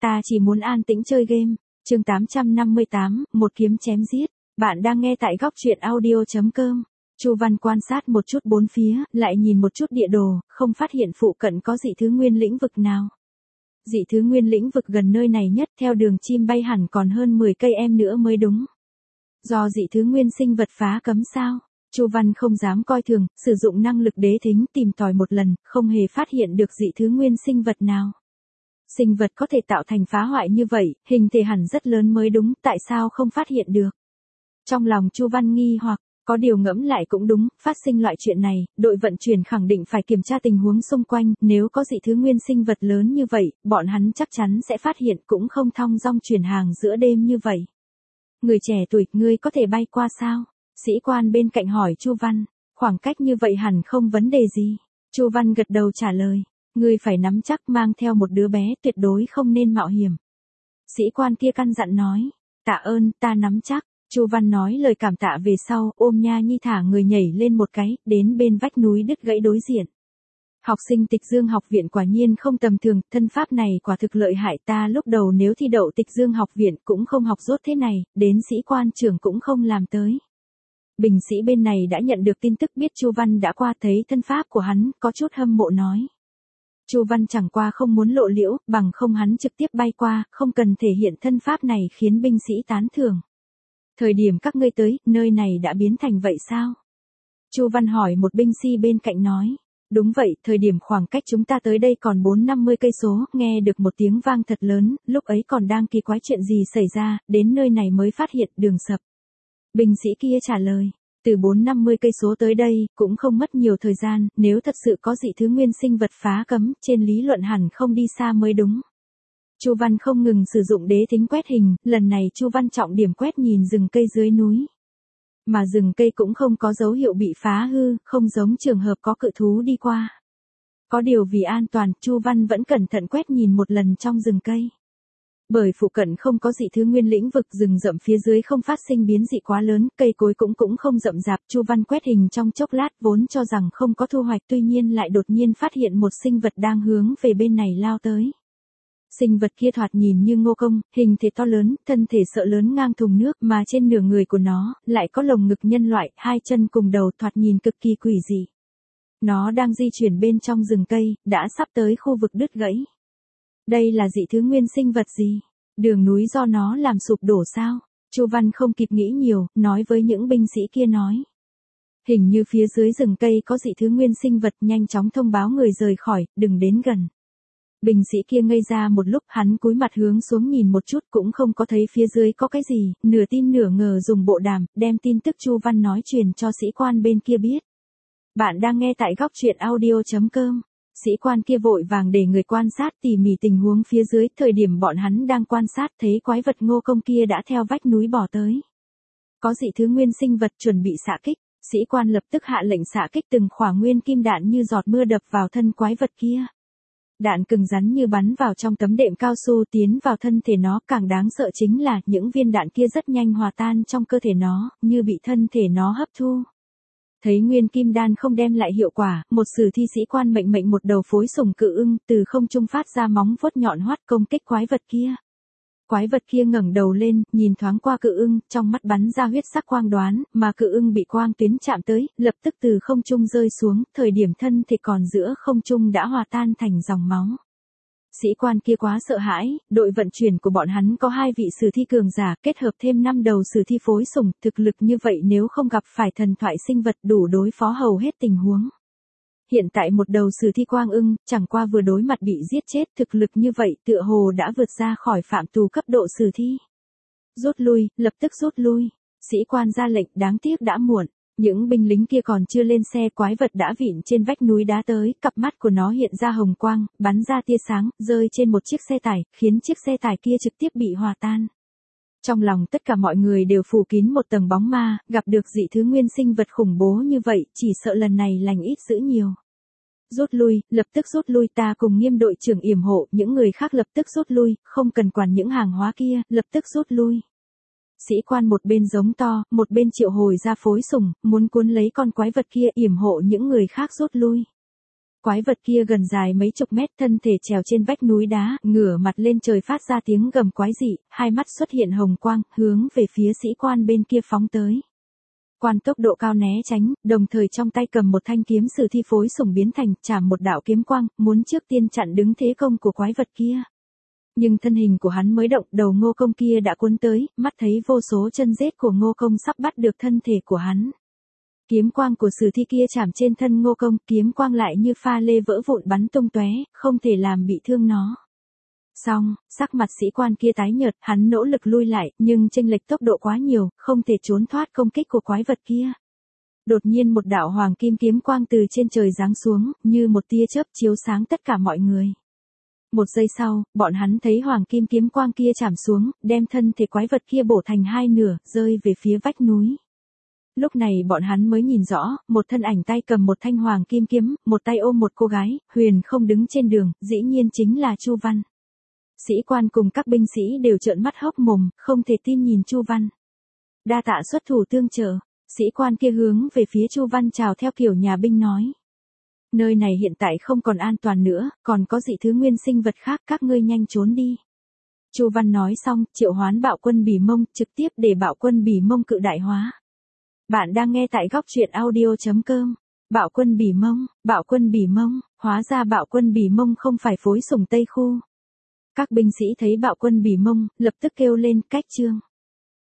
ta chỉ muốn an tĩnh chơi game. Chương 858, một kiếm chém giết. Bạn đang nghe tại góc truyện audio.com. Chu Văn quan sát một chút bốn phía, lại nhìn một chút địa đồ, không phát hiện phụ cận có dị thứ nguyên lĩnh vực nào. Dị thứ nguyên lĩnh vực gần nơi này nhất theo đường chim bay hẳn còn hơn 10 cây em nữa mới đúng. Do dị thứ nguyên sinh vật phá cấm sao? Chu Văn không dám coi thường, sử dụng năng lực đế thính tìm tòi một lần, không hề phát hiện được dị thứ nguyên sinh vật nào. Sinh vật có thể tạo thành phá hoại như vậy, hình thể hẳn rất lớn mới đúng, tại sao không phát hiện được? Trong lòng Chu Văn nghi hoặc, có điều ngẫm lại cũng đúng, phát sinh loại chuyện này, đội vận chuyển khẳng định phải kiểm tra tình huống xung quanh, nếu có dị thứ nguyên sinh vật lớn như vậy, bọn hắn chắc chắn sẽ phát hiện cũng không thong dong chuyển hàng giữa đêm như vậy. Người trẻ tuổi, ngươi có thể bay qua sao? Sĩ quan bên cạnh hỏi Chu Văn, khoảng cách như vậy hẳn không vấn đề gì. Chu Văn gật đầu trả lời, ngươi phải nắm chắc mang theo một đứa bé, tuyệt đối không nên mạo hiểm. Sĩ quan kia căn dặn nói, tạ ơn, ta nắm chắc. Chu Văn nói lời cảm tạ về sau, ôm Nha Nhi thả người nhảy lên một cái, đến bên vách núi đứt gãy đối diện. Học sinh Tịch Dương học viện quả nhiên không tầm thường, thân pháp này quả thực lợi hại, ta lúc đầu nếu thi đậu Tịch Dương học viện cũng không học dốt thế này, đến sĩ quan trưởng cũng không làm tới. Bình sĩ bên này đã nhận được tin tức biết Chu Văn đã qua, thấy thân pháp của hắn, có chút hâm mộ nói. Chu Văn chẳng qua không muốn lộ liễu, bằng không hắn trực tiếp bay qua, không cần thể hiện thân pháp này khiến binh sĩ tán thưởng. Thời điểm các ngươi tới, nơi này đã biến thành vậy sao? Chu Văn hỏi một binh sĩ bên cạnh nói. Đúng vậy, thời điểm khoảng cách chúng ta tới đây còn 4-50 cây số, nghe được một tiếng vang thật lớn, lúc ấy còn đang kỳ quái chuyện gì xảy ra, đến nơi này mới phát hiện đường sập. Binh sĩ kia trả lời, từ 4-50 cây số tới đây, cũng không mất nhiều thời gian, nếu thật sự có dị thứ nguyên sinh vật phá cấm, trên lý luận hẳn không đi xa mới đúng. Chu Văn không ngừng sử dụng đế thính quét hình, lần này Chu Văn trọng điểm quét nhìn rừng cây dưới núi. Mà rừng cây cũng không có dấu hiệu bị phá hư, không giống trường hợp có cự thú đi qua. Có điều vì an toàn, Chu Văn vẫn cẩn thận quét nhìn một lần trong rừng cây. Bởi phụ cận không có dị thứ nguyên lĩnh vực, rừng rậm phía dưới không phát sinh biến dị quá lớn, cây cối cũng không rậm rạp, Chu Văn quét hình trong chốc lát vốn cho rằng không có thu hoạch, tuy nhiên lại đột nhiên phát hiện một sinh vật đang hướng về bên này lao tới. Sinh vật kia thoạt nhìn như ngô công, hình thể to lớn, thân thể sợ lớn ngang thùng nước, mà trên nửa người của nó, lại có lồng ngực nhân loại, hai chân cùng đầu, thoạt nhìn cực kỳ quỷ dị. Nó đang di chuyển bên trong rừng cây, đã sắp tới khu vực đứt gãy. Đây là dị thứ nguyên sinh vật gì? Đường núi do nó làm sụp đổ sao? Chu Văn không kịp nghĩ nhiều, nói với những binh sĩ kia nói. Hình như phía dưới rừng cây có dị thứ nguyên sinh vật, nhanh chóng thông báo người rời khỏi, đừng đến gần. Binh sĩ kia ngây ra một lúc, hắn cúi mặt hướng xuống nhìn một chút cũng không có thấy phía dưới có cái gì, nửa tin nửa ngờ dùng bộ đàm, đem tin tức Chu Văn nói truyền cho sĩ quan bên kia biết. Bạn đang nghe tại góc truyện audio.com. Sĩ quan kia vội vàng để người quan sát tỉ mỉ tình huống phía dưới, thời điểm bọn hắn đang quan sát thấy quái vật ngô công kia đã theo vách núi bỏ tới. Có dị thứ nguyên sinh vật chuẩn bị xạ kích, sĩ quan lập tức hạ lệnh xạ kích từng khỏa nguyên kim đạn như giọt mưa đập vào thân quái vật kia. Đạn cứng rắn như bắn vào trong tấm đệm cao su tiến vào thân thể nó, càng đáng sợ chính là những viên đạn kia rất nhanh hòa tan trong cơ thể nó, như bị thân thể nó hấp thu. Thấy nguyên kim đan không đem lại hiệu quả, một sử thi sĩ quan mệnh một đầu phối sủng cự ưng từ không trung phát ra móng vuốt nhọn hoắt công kích quái vật kia. Quái vật kia ngẩng đầu lên, nhìn thoáng qua cự ưng, trong mắt bắn ra huyết sắc quang đoán, mà cự ưng bị quang tuyến chạm tới, lập tức từ không trung rơi xuống, thời điểm thân thể còn giữa không trung đã hòa tan thành dòng máu. Sĩ quan kia quá sợ hãi, đội vận chuyển của bọn hắn có 2 vị sử thi cường giả, kết hợp thêm 5 đầu sử thi phối sủng, thực lực như vậy nếu không gặp phải thần thoại sinh vật đủ đối phó hầu hết tình huống. Hiện tại một đầu sử thi quang ưng, chẳng qua vừa đối mặt bị giết chết, thực lực như vậy tựa hồ đã vượt ra khỏi phạm trù cấp độ sử thi. Rút lui, lập tức rút lui. Sĩ quan ra lệnh, đáng tiếc đã muộn. Những binh lính kia còn chưa lên xe, quái vật đã vịn trên vách núi đá tới, cặp mắt của nó hiện ra hồng quang, bắn ra tia sáng, rơi trên một chiếc xe tải, khiến chiếc xe tải kia trực tiếp bị hòa tan. Trong lòng tất cả mọi người đều phủ kín một tầng bóng ma, gặp được dị thứ nguyên sinh vật khủng bố như vậy, chỉ sợ lần này lành ít dữ nhiều. Rút lui, lập tức rút lui, ta cùng Nghiêm đội trưởng yểm hộ, những người khác lập tức rút lui, không cần quản những hàng hóa kia, lập tức rút lui. Sĩ quan một bên giống to, một bên triệu hồi ra phối sủng, muốn cuốn lấy con quái vật kia, yểm hộ những người khác rút lui. Quái vật kia gần dài mấy chục mét, thân thể trèo trên vách núi đá, ngửa mặt lên trời phát ra tiếng gầm quái dị, hai mắt xuất hiện hồng quang, hướng về phía sĩ quan bên kia phóng tới. Quan tốc độ cao né tránh, đồng thời trong tay cầm một thanh kiếm sử thi phối sủng biến thành, chạm một đạo kiếm quang, muốn trước tiên chặn đứng thế công của quái vật kia. Nhưng thân hình của hắn mới động, đầu Ngô Công kia đã cuốn tới, mắt thấy vô số chân rết của Ngô Công sắp bắt được thân thể của hắn. Kiếm quang của sử thi kia chạm trên thân Ngô Công, kiếm quang lại như pha lê vỡ vụn bắn tung tóe, không thể làm bị thương nó. Xong, sắc mặt sĩ quan kia tái nhợt, hắn nỗ lực lui lại, nhưng chênh lệch tốc độ quá nhiều, không thể trốn thoát công kích của quái vật kia. Đột nhiên một đạo hoàng kim kiếm quang từ trên trời giáng xuống, như một tia chớp chiếu sáng tất cả mọi người. Một giây sau, bọn hắn thấy hoàng kim kiếm quang kia chạm xuống, đem thân thể quái vật kia bổ thành hai nửa, rơi về phía vách núi. Lúc này bọn hắn mới nhìn rõ, một thân ảnh tay cầm một thanh hoàng kim kiếm, một tay ôm một cô gái, huyền không đứng trên đường, dĩ nhiên chính là Chu Văn. Sĩ quan cùng các binh sĩ đều trợn mắt hốc mồm, không thể tin nhìn Chu Văn. Đa tạ xuất thủ tương trợ, sĩ quan kia hướng về phía Chu Văn chào theo kiểu nhà binh nói. Nơi này hiện tại không còn an toàn nữa, còn có dị thứ nguyên sinh vật khác, các ngươi nhanh trốn đi. Chu Văn nói xong, triệu hoán bạo quân Bỉ Mông, trực tiếp để bạo quân Bỉ Mông cự đại hóa. Bạn đang nghe tại góc truyện audio.com. Bạo quân Bỉ Mông, hóa ra bạo quân Bỉ Mông không phải phối sủng Tây Khu. Các binh sĩ thấy bạo quân Bỉ Mông, lập tức kêu lên, cách chương.